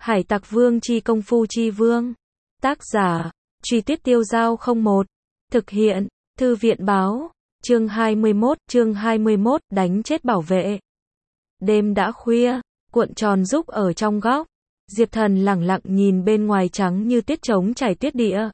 Hải Tặc Vương chi công phu chi vương. Tác giả, Truy Tuyết Tiêu Giao 01. Thực hiện, Thư viện báo. Chương 21, đánh chết bảo vệ. Đêm đã khuya, cuộn tròn rúc ở trong góc. Diệp Thần lẳng lặng nhìn bên ngoài trắng như tuyết trống trải tuyết địa.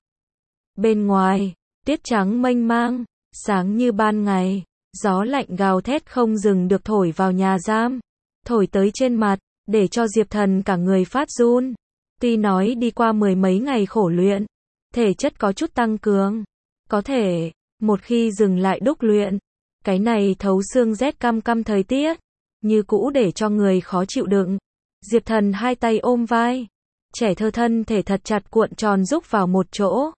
Bên ngoài, tuyết trắng mênh mang, sáng như ban ngày, gió lạnh gào thét không dừng được thổi vào nhà giam, thổi tới trên mặt, để cho Diệp Thần cả người phát run. Tuy nói đi qua 10 mấy ngày khổ luyện, thể chất có chút tăng cường, có thể, một khi dừng lại đúc luyện, cái này thấu xương rét căm căm thời tiết, như cũ để cho người khó chịu đựng. Diệp Thần hai tay ôm vai, trẻ thơ thân thể thật chặt cuộn tròn rúc vào một chỗ.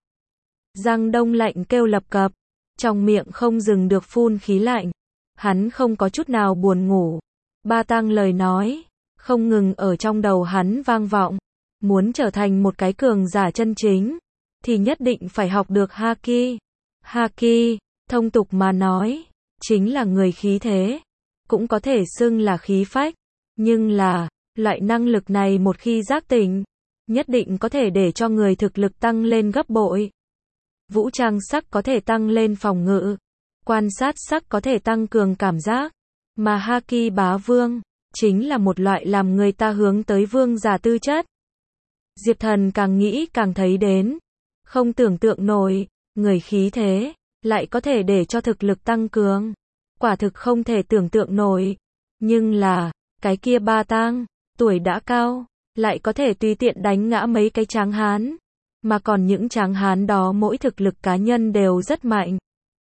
Răng đông lạnh kêu lập cập, trong miệng không dừng được phun khí lạnh. Hắn không có chút nào buồn ngủ. Ba Tăng lời nói, không ngừng ở trong đầu hắn vang vọng. Muốn trở thành một cái cường giả chân chính, thì nhất định phải học được Haki. Haki, thông tục mà nói, chính là người khí thế, cũng có thể xưng là khí phách. Nhưng là, loại năng lực này một khi giác tỉnh, nhất định có thể để cho người thực lực tăng lên gấp bội. Vũ trang sắc có thể tăng lên phòng ngự, quan sát sắc có thể tăng cường cảm giác, mà Haki bá vương, chính là một loại làm người ta hướng tới vương giả tư chất. Diệp Thần càng nghĩ càng thấy đến, không tưởng tượng nổi, người khí thế, lại có thể để cho thực lực tăng cường. Quả thực không thể tưởng tượng nổi. Nhưng là, cái kia Ba Tang, tuổi đã cao, lại có thể tùy tiện đánh ngã mấy cái tráng hán. Mà còn những tráng hán đó mỗi thực lực cá nhân đều rất mạnh.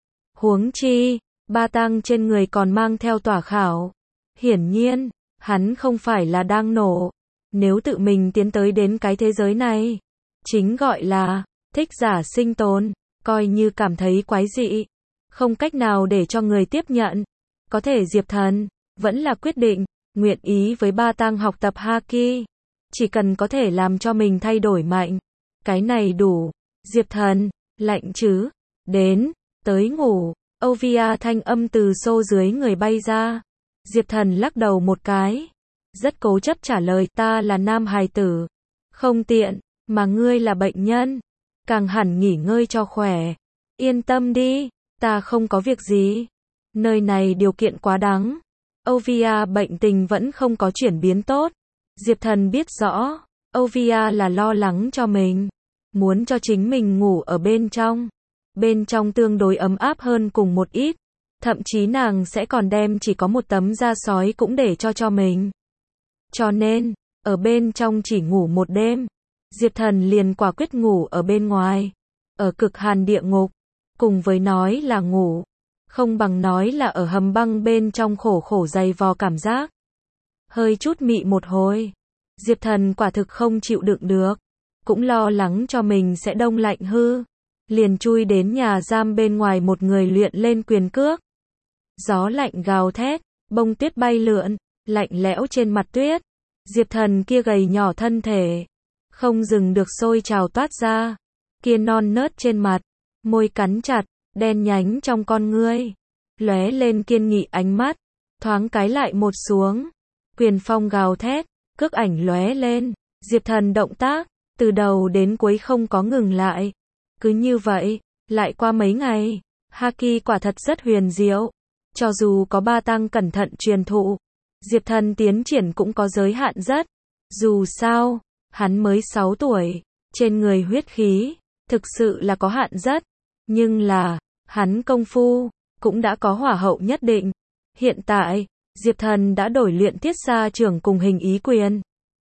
Huống chi, Ba Tang trên người còn mang theo tỏa khảo. Hiển nhiên, hắn không phải là đang nổ. Nếu tự mình tiến tới đến cái thế giới này, chính gọi là thích giả sinh tồn, coi như cảm thấy quái dị, không cách nào để cho người tiếp nhận. Có thể Diệp Thần vẫn là quyết định, nguyện ý với Ba Tang học tập Haki. Chỉ cần có thể làm cho mình thay đổi mạnh, cái này đủ. Diệp Thần, lạnh chứ? Đến, tới ngủ. Ovia thanh âm từ xô dưới người bay ra. Diệp Thần lắc đầu một cái, rất cố chấp trả lời, ta là nam hài tử, không tiện, mà ngươi là bệnh nhân, càng hẳn nghỉ ngơi cho khỏe. Yên tâm đi, ta không có việc gì. Nơi này điều kiện quá đáng. Ovia bệnh tình vẫn không có chuyển biến tốt. Diệp Thần biết rõ, Ovia là lo lắng cho mình, muốn cho chính mình ngủ ở bên trong. Bên trong tương đối ấm áp hơn cùng một ít, thậm chí nàng sẽ còn đem chỉ có một tấm da sói cũng để cho mình. Cho nên, ở bên trong chỉ ngủ một đêm, Diệp Thần liền quả quyết ngủ ở bên ngoài, ở cực hàn địa ngục, cùng với nói là ngủ, không bằng nói là ở hầm băng bên trong khổ khổ dày vò cảm giác. Hơi chút mị một hồi, Diệp Thần quả thực không chịu đựng được, cũng lo lắng cho mình sẽ đông lạnh hư, liền chui đến nhà giam bên ngoài một người luyện lên quyền cước. Gió lạnh gào thét, bông tuyết bay lượn, lạnh lẽo trên mặt tuyết. Diệp Thần kia gầy nhỏ thân thể, không dừng được sôi trào toát ra. Kia non nớt trên mặt, môi cắn chặt, đen nhánh trong con ngươi, lóe lên kiên nghị ánh mắt, thoáng cái lại một xuống. Quyền phong gào thét, cước ảnh lóe lên. Diệp Thần động tác, từ đầu đến cuối không có ngừng lại. Cứ như vậy, lại qua mấy ngày, Haki quả thật rất huyền diệu. Cho dù có Ba Tăng cẩn thận truyền thụ, Diệp Thần tiến triển cũng có giới hạn rất. Dù sao, hắn mới 6 tuổi, trên người huyết khí, thực sự là có hạn rất. Nhưng là, hắn công phu, cũng đã có hỏa hậu nhất định. Hiện tại, Diệp Thần đã đổi luyện thiết xa trưởng cùng hình ý quyền.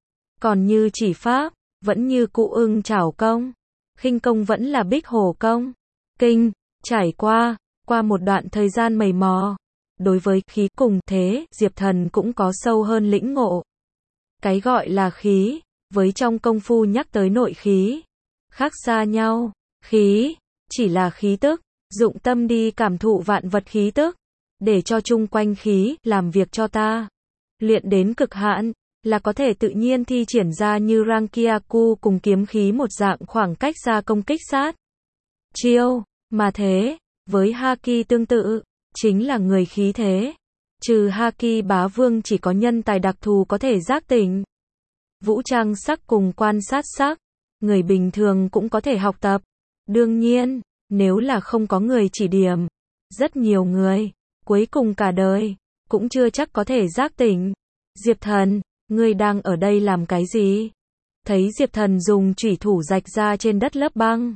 Còn như chỉ pháp, vẫn như cụ ưng chảo công. Khinh công vẫn là bích hổ công. Kinh, trải qua một đoạn thời gian mày mò. Đối với khí cùng thế, Diệp Thần cũng có sâu hơn lĩnh ngộ. Cái gọi là khí, với trong công phu nhắc tới nội khí, khác xa nhau. Khí, chỉ là khí tức, dụng tâm đi cảm thụ vạn vật khí tức, để cho chung quanh khí, làm việc cho ta. Luyện đến cực hạn, là có thể tự nhiên thi triển ra như Rankyaku cùng kiếm khí một dạng khoảng cách ra công kích sát chiêu, mà thế, với Haki tương tự, chính là người khí thế. Trừ Haki bá vương chỉ có nhân tài đặc thù có thể giác tỉnh. vũ trang sắc cùng quan sát sắc, người bình thường cũng có thể học tập. Đương nhiên, nếu là không có người chỉ điểm, rất nhiều người, cuối cùng cả đời, cũng chưa chắc có thể giác tỉnh. Diệp Thần, ngươi đang ở đây làm cái gì? Thấy Diệp Thần dùng chủy thủ rạch ra trên đất lớp băng.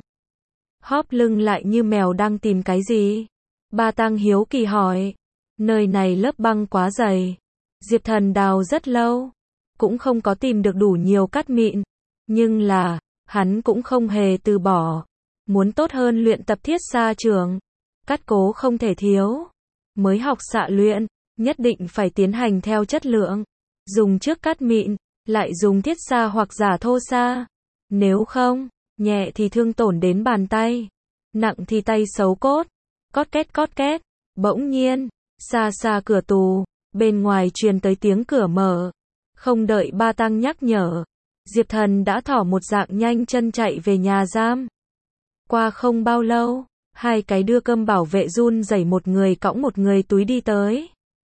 Hóp lưng lại như mèo đang tìm cái gì? Ba Tăng hiếu kỳ hỏi. Nơi này lớp băng quá dày. Diệp Thần đào rất lâu, cũng không có tìm được đủ nhiều cát mịn. Nhưng là, hắn cũng không hề từ bỏ. Muốn tốt hơn luyện tập thiết xa trường. Cát cố không thể thiếu. Mới học xạ luyện, nhất định phải tiến hành theo chất lượng. Dùng trước cát mịn, lại dùng thiết xa hoặc giả thô xa. Nếu không, nhẹ thì thương tổn đến bàn tay, nặng thì tay xấu cốt. Cót két, bỗng nhiên, xa xa cửa tù, bên ngoài truyền tới tiếng cửa mở. Không đợi Ba Tăng nhắc nhở, Diệp Thần đã thỏ một dạng nhanh chân chạy về nhà giam. Qua không bao lâu, hai cái đưa cơm bảo vệ run rẩy một người cõng một người túi đi tới.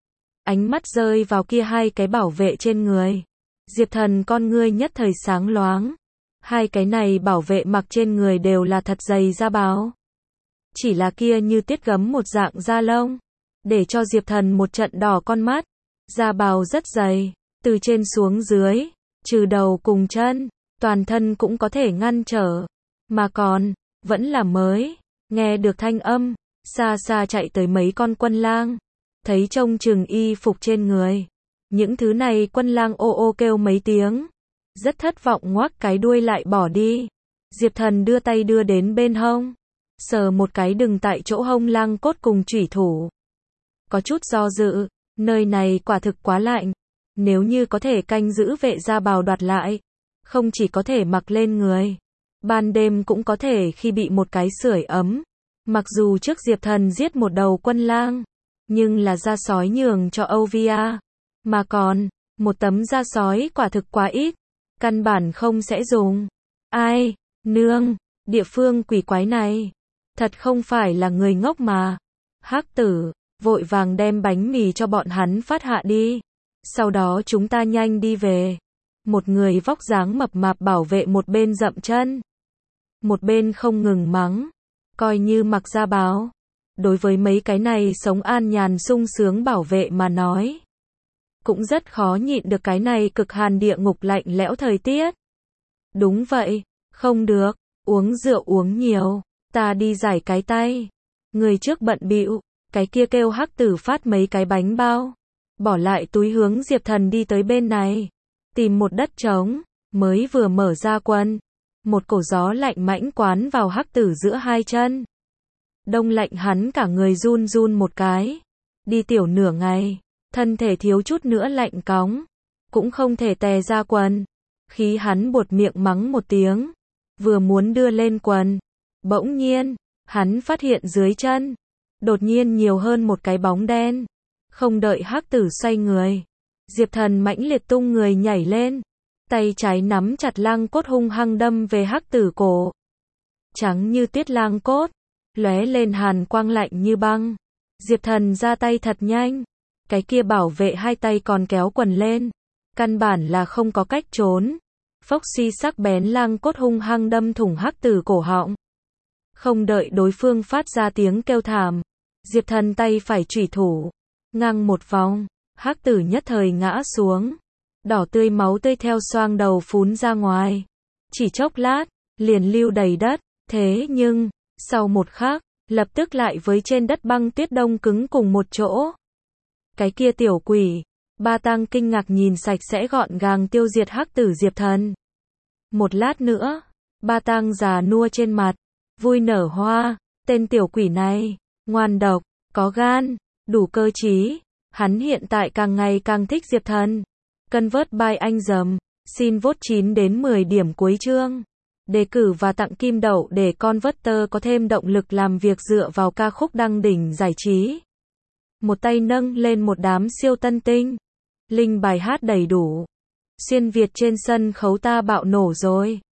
Ánh mắt rơi vào kia hai cái bảo vệ trên người. Diệp Thần con ngươi nhất thời sáng loáng. Hai cái này bảo vệ mặc trên người đều là thật dày da bào. Chỉ là kia như tiết gấm một dạng da lông, để cho Diệp Thần một trận đỏ con mắt. Da bào rất dày, từ trên xuống dưới, trừ đầu cùng chân, toàn thân cũng có thể ngăn trở. Mà còn, vẫn là mới. Nghe được thanh âm, xa xa chạy tới mấy con quân lang. Thấy trông chừng y phục trên người. Những thứ này quân lang ô ô kêu mấy tiếng. Rất thất vọng ngoác cái đuôi lại bỏ đi. Diệp Thần đưa tay đưa đến bên hông. Sờ một cái đừng tại chỗ hông lang cốt cùng chủy thủ. Có chút do dự, nơi này quả thực quá lạnh. Nếu như có thể canh giữ vệ gia bào đoạt lại, không chỉ có thể mặc lên người, ban đêm cũng có thể khi bị một cái sưởi ấm. Mặc dù trước Diệp Thần giết một đầu quân lang, nhưng là da sói nhường cho Ovia. Mà còn, một tấm da sói quả thực quá ít, căn bản không sẽ dùng. Ai, nương, địa phương quỷ quái này, thật không phải là người ngốc mà. Hắc tử, vội vàng đem bánh mì cho bọn hắn phát hạ đi. Sau đó chúng ta nhanh đi về. Một người vóc dáng mập mạp bảo vệ một bên dậm chân, một bên không ngừng mắng. Coi như mặc da báo, đối với mấy cái này sống an nhàn sung sướng bảo vệ mà nói, cũng rất khó nhịn được cái này cực hàn địa ngục lạnh lẽo thời tiết. Đúng vậy, không được, uống rượu uống nhiều, ta đi giải cái tay. Người trước bận bịu, cái kia kêu Hắc tử phát mấy cái bánh bao, bỏ lại túi hướng Diệp Thần đi tới bên này, tìm một đất trống, mới vừa mở ra quân, một cổ gió lạnh mãnh quán vào Hắc tử giữa hai chân. Đông lạnh hắn cả người run run một cái. Đi tiểu nửa ngày, thân thể thiếu chút nữa lạnh cóng, cũng không thể tè ra quần. Khí hắn buột miệng mắng một tiếng, vừa muốn đưa lên quần, bỗng nhiên, hắn phát hiện dưới chân, đột nhiên nhiều hơn một cái bóng đen. Không đợi Hắc tử xoay người, Diệp Thần mãnh liệt tung người nhảy lên, tay trái nắm chặt lang cốt hung hăng đâm về Hắc tử cổ. Trắng như tiết lang cốt, lóe lên hàn quang lạnh như băng. Diệp Thần ra tay thật nhanh, cái kia bảo vệ hai tay còn kéo quần lên, căn bản là không có cách trốn. Phốc suy sắc bén lang cốt hung hăng đâm thủng Hắc tử cổ họng. Không đợi đối phương phát ra tiếng kêu thảm, Diệp Thần tay phải chủy thủ, ngang một vòng, Hắc tử nhất thời ngã xuống. Đỏ tươi máu tươi theo xoang đầu phún ra ngoài. Chỉ chốc lát, liền lưu đầy đất. Thế nhưng, sau một khắc, lập tức lại với trên đất băng tuyết đông cứng cùng một chỗ. Cái kia tiểu quỷ. Ba Tăng kinh ngạc nhìn sạch sẽ gọn gàng tiêu diệt Hắc tử Diệp Thần. Một lát nữa, Ba Tăng già nua trên mặt, vui nở hoa. Tên tiểu quỷ này, ngoan độc, có gan, đủ cơ trí. Hắn hiện tại càng ngày càng thích Diệp Thần. Convert by anh dầm, xin vote 9 đến 10 điểm cuối chương. Đề cử và tặng kim đậu để Converter có thêm động lực làm việc dựa vào ca khúc đăng đỉnh giải trí. Một tay nâng lên một đám siêu tân tinh. Link bài hát đầy đủ. Xuyên Việt trên sân khấu ta bạo nổ rồi.